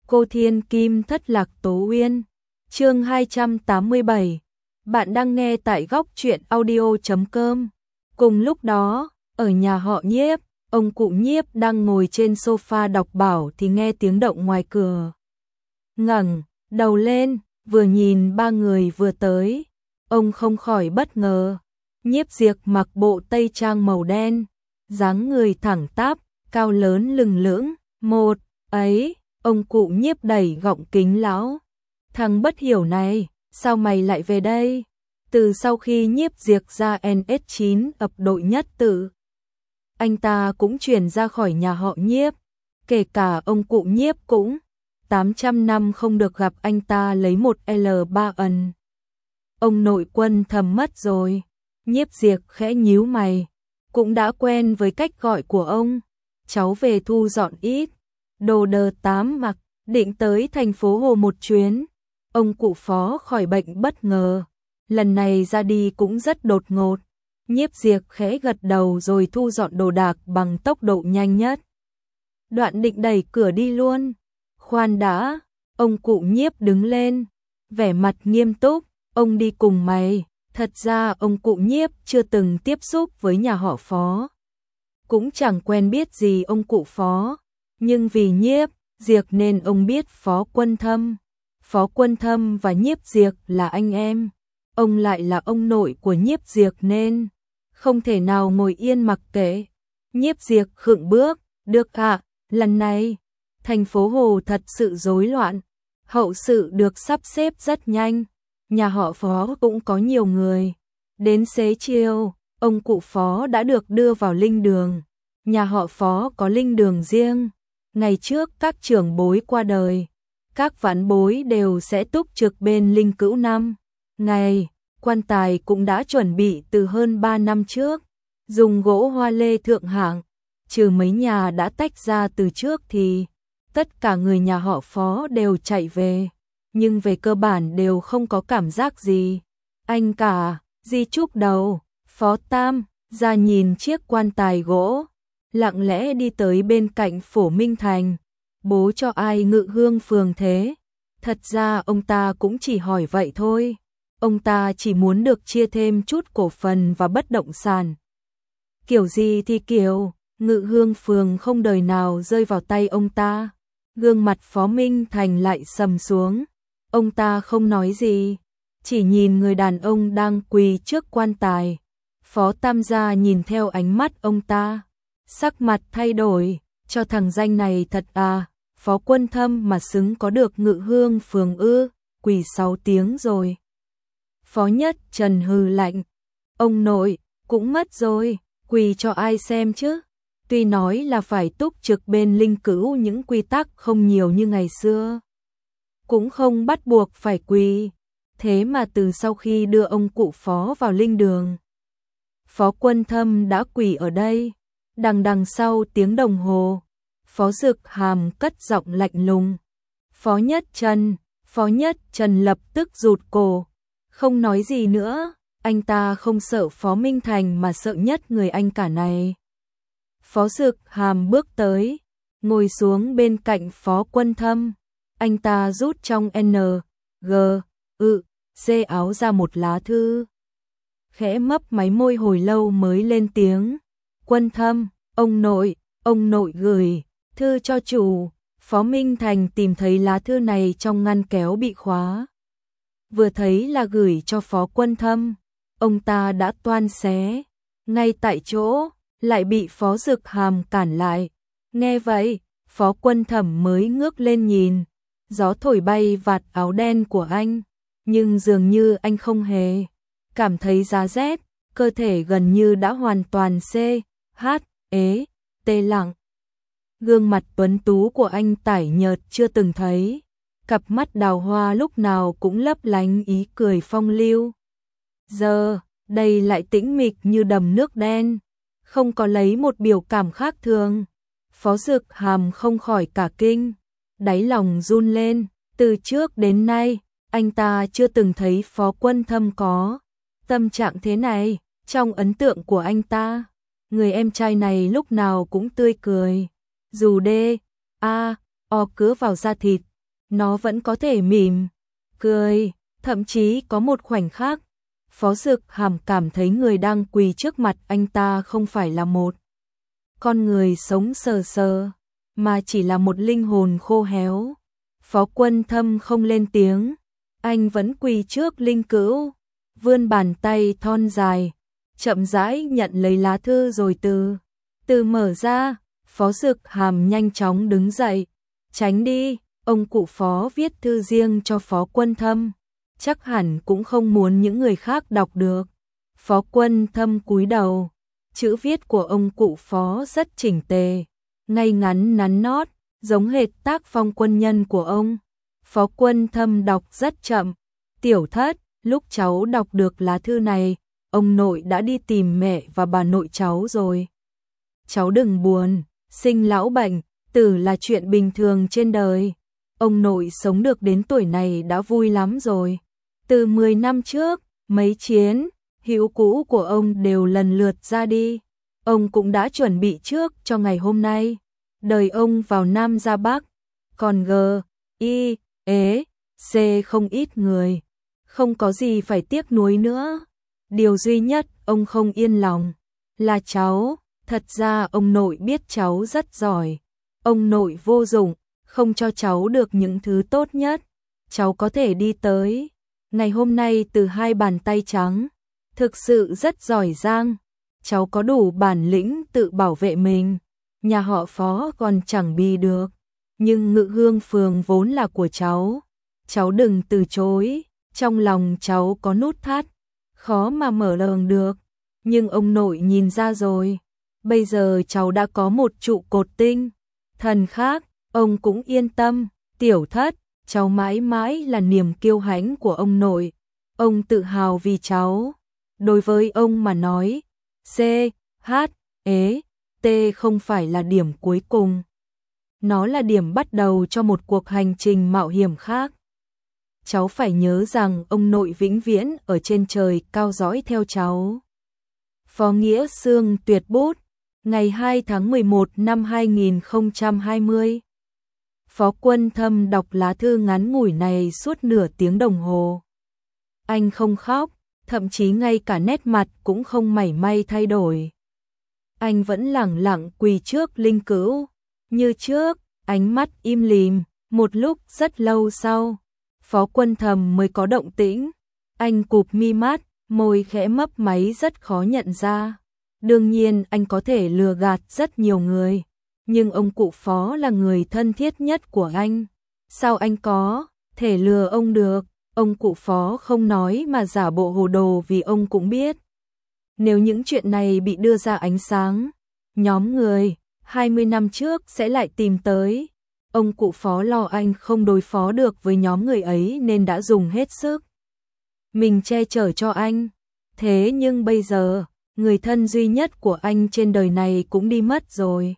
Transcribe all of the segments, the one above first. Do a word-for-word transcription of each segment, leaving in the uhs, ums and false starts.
Cô Thiên Kim thất lạc Tố Uyên. Chương hai trăm tám mươi bảy. Bạn đang nghe tại góc truyện audio chấm com. Cùng lúc đó, ở nhà họ Nhiếp, ông cụ Nhiếp đang ngồi trên sofa đọc bảo thì nghe tiếng động ngoài cửa. Ngẩng đầu lên, vừa nhìn ba người vừa tới, ông không khỏi bất ngờ. Nhiếp Diệp mặc bộ tây trang màu đen, dáng người thẳng tắp, cao lớn lừng lững, một ấy, ông cụ Nhiếp đẩy gọng kính lão. Thằng bất hiểu này, sao mày lại về đây? Từ sau khi Nhiếp Diệp ra en ét chín ập đội nhất tử, anh ta cũng chuyển ra khỏi nhà họ Nhiếp, kể cả ông cụ Nhiếp cũng tám trăm năm không được gặp anh ta lấy một L ba ẩn. Ông nội Quân thầm mất rồi. Nhiếp Diệp khẽ nhíu mày, cũng đã quen với cách gọi của ông. Cháu về thu dọn ít đồ đờ tám mặc, định tới thành phố Hồ một chuyến. Ông cụ Phó khỏi bệnh bất ngờ, lần này ra đi cũng rất đột ngột. Nhiếp Diệp khẽ gật đầu rồi thu dọn đồ đạc bằng tốc độ nhanh nhất. Đoạn định đẩy cửa đi luôn. Khoan đã, ông cụ Nhiếp đứng lên, vẻ mặt nghiêm túc, ông đi cùng mày. Thật ra ông cụ Nhiếp chưa từng tiếp xúc với nhà họ Phó, cũng chẳng quen biết gì ông cụ Phó, nhưng vì Nhiếp Diệp nên ông biết Phó Quân Thâm. Phó Quân Thâm và Nhiếp Diệp là anh em, ông lại là ông nội của Nhiếp Diệp nên không thể nào ngồi yên mặc kệ. Nhiếp Diệp khựng bước, được ạ, lần này thành phố Hồ thật sự rối loạn, hậu sự được sắp xếp rất nhanh. Nhà họ Phó cũng có nhiều người. Đến xế chiều, ông cụ Phó đã được đưa vào linh đường. Nhà họ Phó có linh đường riêng. Ngày trước các trưởng bối qua đời, các vãn bối đều sẽ túc trực bên linh cữu năm ngày. Quan tài cũng đã chuẩn bị từ hơn ba năm trước, dùng gỗ hoa lê thượng hạng. Trừ mấy nhà đã tách ra từ trước thì tất cả người nhà họ Phó đều chạy về, nhưng về cơ bản đều không có cảm giác gì. Anh cả, di chúc đầu, Phó Tam, ra nhìn chiếc quan tài gỗ, lặng lẽ đi tới bên cạnh Phổ Minh Thành. Bố cho ai ngự hương phường thế? Thật ra ông ta cũng chỉ hỏi vậy thôi. Ông ta chỉ muốn được chia thêm chút cổ phần và bất động sản. Kiểu gì thì kiểu, ngự hương phường không đời nào rơi vào tay ông ta. Gương mặt Phó Minh Thành lại sầm xuống. Ông ta không nói gì, chỉ nhìn người đàn ông đang quỳ trước quan tài. Phó Tam gia nhìn theo ánh mắt ông ta, sắc mặt thay đổi, cho thằng danh này thật à, Phó Quân Thâm mà xứng có được ngự hương phường ư, quỳ sáu tiếng rồi. Phó Nhất Trần hừ lạnh, ông nội, cũng mất rồi, quỳ cho ai xem chứ. Tuy nói là phải túc trực bên linh cữu những quy tắc không nhiều như ngày xưa, cũng không bắt buộc phải quỳ. Thế mà từ sau khi đưa ông cụ Phó vào linh đường, Phó Quân Thâm đã quỳ ở đây. Đằng đằng sau tiếng đồng hồ, Phó Dực Hàm cất giọng lạnh lùng. Phó Nhất Trần, Phó Nhất Trần lập tức rụt cổ, không nói gì nữa. Anh ta không sợ Phó Minh Thành mà sợ nhất người anh cả này. Phó Dực Hàm bước tới, ngồi xuống bên cạnh Phó Quân Thâm. Anh ta rút trong N, G, ự, C áo ra một lá thư. Khẽ mấp máy môi hồi lâu mới lên tiếng. Quân Thâm, ông nội, ông nội gửi thư cho chủ. Phó Minh Thành tìm thấy lá thư này trong ngăn kéo bị khóa. Vừa thấy là gửi cho Phó Quân Thâm, ông ta đã toan xé. Ngay tại chỗ, lại bị Phó Dực Hàm cản lại. Nghe vậy, Phó Quân Thâm mới ngước lên nhìn. Gió thổi bay vạt áo đen của anh, nhưng dường như anh không hề cảm thấy giá rét, cơ thể gần như đã hoàn toàn C, H, ế, tê lặng. Gương mặt tuấn tú của anh tải nhợt chưa từng thấy, cặp mắt đào hoa lúc nào cũng lấp lánh ý cười phong lưu. Giờ, đây lại tĩnh mịch như đầm nước đen, không có lấy một biểu cảm khác thường. Phó Dực Hàm không khỏi cả kinh, đáy lòng run lên. Từ trước đến nay, anh ta chưa từng thấy Phó Quân Thâm có tâm trạng thế này. Trong ấn tượng của anh ta, người em trai này lúc nào cũng tươi cười, dù đê, a, o cứa vào da thịt, nó vẫn có thể mỉm, cười, thậm chí có một khoảnh khắc, Phó Dực Hàm cảm thấy người đang quỳ trước mặt anh ta không phải là một con người sống sờ sờ, mà chỉ là một linh hồn khô héo. Phó Quân Thâm không lên tiếng, anh vẫn quỳ trước linh cữu, vươn bàn tay thon dài, chậm rãi nhận lấy lá thư rồi từ từ mở ra. Phó Dực Hàm nhanh chóng đứng dậy, tránh đi, ông cụ Phó viết thư riêng cho Phó Quân Thâm, chắc hẳn cũng không muốn những người khác đọc được. Phó Quân Thâm cúi đầu, chữ viết của ông cụ Phó rất chỉnh tề, ngay ngắn nắn nót, giống hệt tác phong quân nhân của ông. Phó Quân Thâm đọc rất chậm, tiểu thất, lúc cháu đọc được lá thư này, ông nội đã đi tìm mẹ và bà nội cháu rồi. Cháu đừng buồn, sinh lão bệnh, tử là chuyện bình thường trên đời. Ông nội sống được đến tuổi này đã vui lắm rồi. Từ mười năm trước, mấy chiến hữu cũ của ông đều lần lượt ra đi. Ông cũng đã chuẩn bị trước cho ngày hôm nay. Đời ông vào Nam ra Bắc, còn G, I, E, C không ít người. Không có gì phải tiếc nuối nữa. Điều duy nhất ông không yên lòng là cháu. Thật ra ông nội biết cháu rất giỏi. Ông nội vô dụng, không cho cháu được những thứ tốt nhất. Cháu có thể đi tới ngày hôm nay từ hai bàn tay trắng. Thực sự rất giỏi giang. Cháu có đủ bản lĩnh tự bảo vệ mình. Nhà họ Phó còn chẳng bì được. Nhưng Ngự Hương Phường vốn là của cháu. Cháu đừng từ chối. Trong lòng cháu có nút thắt, khó mà mở lường được. Nhưng ông nội nhìn ra rồi. Bây giờ cháu đã có một trụ cột tinh thần khác, ông cũng yên tâm. Tiểu thất, cháu mãi mãi là niềm kiêu hãnh của ông nội. Ông tự hào vì cháu. Đối với ông mà nói, C, H, E, T không phải là điểm cuối cùng. Nó là điểm bắt đầu cho một cuộc hành trình mạo hiểm khác. Cháu phải nhớ rằng ông nội vĩnh viễn ở trên trời cao dõi theo cháu. Phó Nghĩa Xương tuyệt bút, ngày hai tháng mười một năm hai nghìn không trăm hai mươi. Phó Quân Thâm đọc lá thư ngắn ngủi này suốt nửa tiếng đồng hồ. Anh không khóc, thậm chí ngay cả nét mặt cũng không mảy may thay đổi. Anh vẫn lẳng lặng quỳ trước linh cữu, như trước, ánh mắt im lìm. Một lúc rất lâu sau, Phó Quân Thâm mới có động tĩnh. Anh cụp mi mắt, môi khẽ mấp máy rất khó nhận ra. Đương nhiên anh có thể lừa gạt rất nhiều người, nhưng ông cụ Phó là người thân thiết nhất của anh. Sao anh có thể lừa ông được? Ông cụ Phó không nói mà giả bộ hồ đồ vì ông cũng biết. Nếu những chuyện này bị đưa ra ánh sáng, nhóm người hai mươi năm trước sẽ lại tìm tới. Ông cụ Phó lo anh không đối phó được với nhóm người ấy nên đã dùng hết sức mình che chở cho anh. Thế nhưng bây giờ, người thân duy nhất của anh trên đời này cũng đi mất rồi.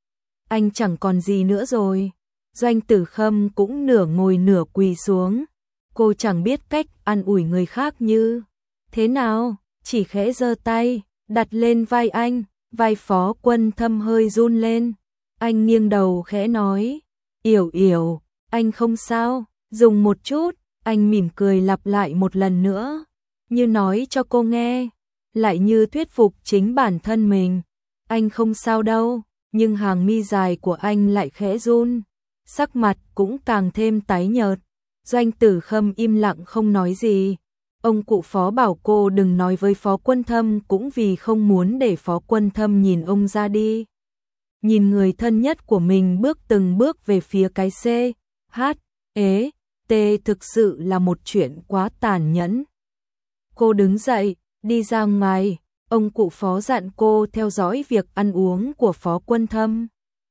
Anh chẳng còn gì nữa rồi. Doanh Tử Khâm cũng nửa ngồi nửa quỳ xuống. Cô chẳng biết cách an ủi người khác như thế nào, chỉ khẽ giơ tay, đặt lên vai anh. Vai Phó Quân Thâm hơi run lên. Anh nghiêng đầu khẽ nói, Yểu Yểu, anh không sao, dùng một chút. Anh mỉm cười lặp lại một lần nữa, như nói cho cô nghe, lại như thuyết phục chính bản thân mình. Anh không sao đâu, nhưng hàng mi dài của anh lại khẽ run, sắc mặt cũng càng thêm tái nhợt. Doanh Tử Khâm im lặng không nói gì. Ông cụ Phó bảo cô đừng nói với Phó Quân Thâm cũng vì không muốn để Phó Quân Thâm nhìn ông ra đi. Nhìn người thân nhất của mình bước từng bước về phía cái C, H, E, T thực sự là một chuyện quá tàn nhẫn. Cô đứng dậy, đi ra ngoài. Ông cụ Phó dặn cô theo dõi việc ăn uống của Phó Quân Thâm.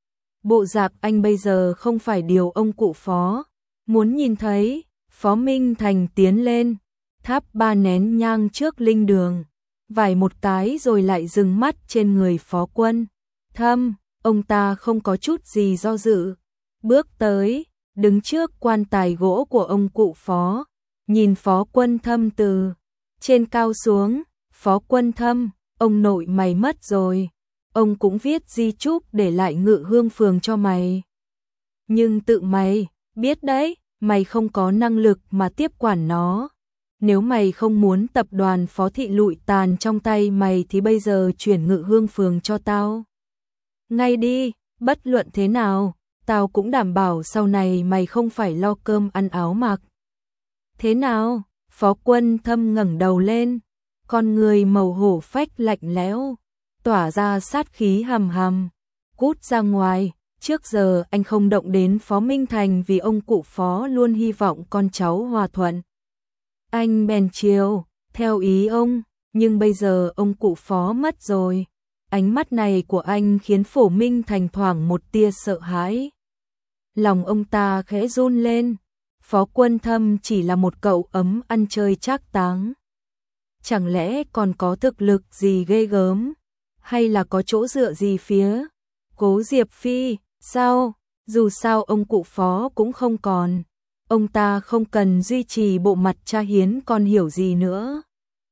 Bộ dạng anh bây giờ không phải điều ông cụ Phó muốn nhìn thấy. Phó Minh Thành tiến lên, thắp ba nén nhang trước linh đường, vài một cái rồi lại dừng mắt trên người Phó Quân Thâm. Ông ta không có chút gì do dự, bước tới, đứng trước quan tài gỗ của ông cụ Phó, nhìn Phó Quân Thâm từ trên cao xuống. Phó Quân Thâm, ông nội mày mất rồi, ông cũng viết di chúc để lại Ngự Hương Phường cho mày. Nhưng tự mày biết đấy, mày không có năng lực mà tiếp quản nó. Nếu mày không muốn tập đoàn Phó Thị lụi tàn trong tay mày thì bây giờ chuyển Ngự Hương Phường cho tao. Ngay đi, bất luận thế nào, tao cũng đảm bảo sau này mày không phải lo cơm ăn áo mặc. Thế nào? Phó Quân Thâm ngẩng đầu lên, con người màu hổ phách lạnh lẽo, tỏa ra sát khí hầm hầm. Cút ra ngoài, trước giờ anh không động đến Phó Minh Thành vì ông cụ Phó luôn hy vọng con cháu hòa thuận. Anh bèn chiều, theo ý ông, nhưng bây giờ ông cụ Phó mất rồi. Ánh mắt này của anh khiến Phổ Minh Thành thoảng một tia sợ hãi. Lòng ông ta khẽ run lên. Phó Quân Thâm chỉ là một cậu ấm ăn chơi trác táng. Chẳng lẽ còn có thực lực gì ghê gớm, hay là có chỗ dựa gì phía Cố Diệp Phi? Sao? Dù sao ông cụ Phó cũng không còn. Ông ta không cần duy trì bộ mặt cha hiến còn hiểu gì nữa.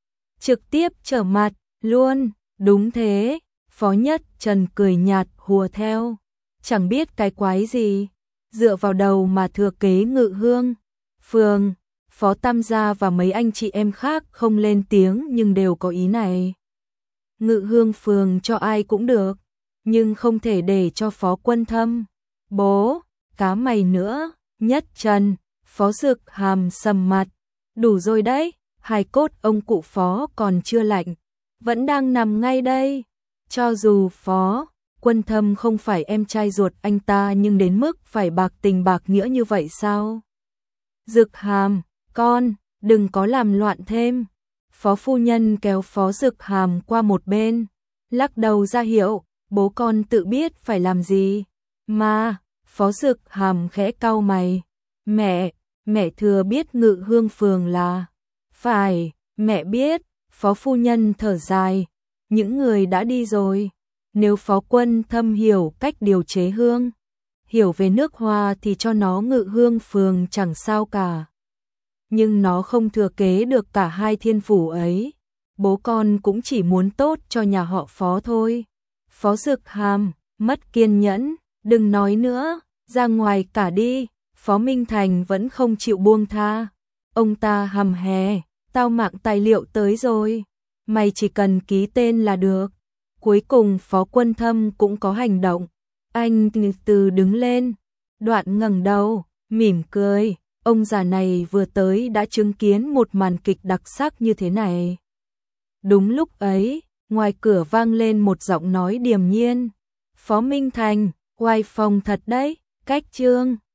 Trực tiếp trở mặt, luôn, đúng thế. Phó Nhất Trần cười nhạt hùa theo. Chẳng biết cái quái gì. Dựa vào đầu mà thừa kế Ngự Hương Phường. Phó Tam gia và mấy anh chị em khác không lên tiếng nhưng đều có ý này. Ngự Hương Phường cho ai cũng được, nhưng không thể để cho Phó Quân Thâm. Bố, cá mày nữa. Nhất Trần, Phó Dực Hàm sầm mặt. Đủ rồi đấy, hài cốt ông cụ Phó còn chưa lạnh, vẫn đang nằm ngay đây. Cho dù Phó Quân Thâm không phải em trai ruột anh ta nhưng đến mức phải bạc tình bạc nghĩa như vậy sao? Dực Hàm, con, đừng có làm loạn thêm. Phó phu nhân kéo Phó Dực Hàm qua một bên, lắc đầu ra hiệu, bố con tự biết phải làm gì. Mà, Phó Dực Hàm khẽ cau mày. Mẹ, mẹ thừa biết Ngự Hương Phường là... Phải, mẹ biết. Phó phu nhân thở dài. Những người đã đi rồi. Nếu Phó Quân Thâm hiểu cách điều chế hương, hiểu về nước hoa thì cho nó Ngự Hương Phường chẳng sao cả. Nhưng nó không thừa kế được cả hai thiên phủ ấy. Bố con cũng chỉ muốn tốt cho nhà họ Phó thôi. Phó Dực Hàm, mất kiên nhẫn, đừng nói nữa, ra ngoài cả đi. Phó Minh Thành vẫn không chịu buông tha. Ông ta hầm hè, tao mạng tài liệu tới rồi. Mày chỉ cần ký tên là được. Cuối cùng Phó Quân Thâm cũng có hành động. Anh từ từ đứng lên, đoạn ngẩng đầu, mỉm cười. Ông già này vừa tới đã chứng kiến một màn kịch đặc sắc như thế này. Đúng lúc ấy, ngoài cửa vang lên một giọng nói điềm nhiên. Phó Minh Thành, oai phong thật đấy, cách trương.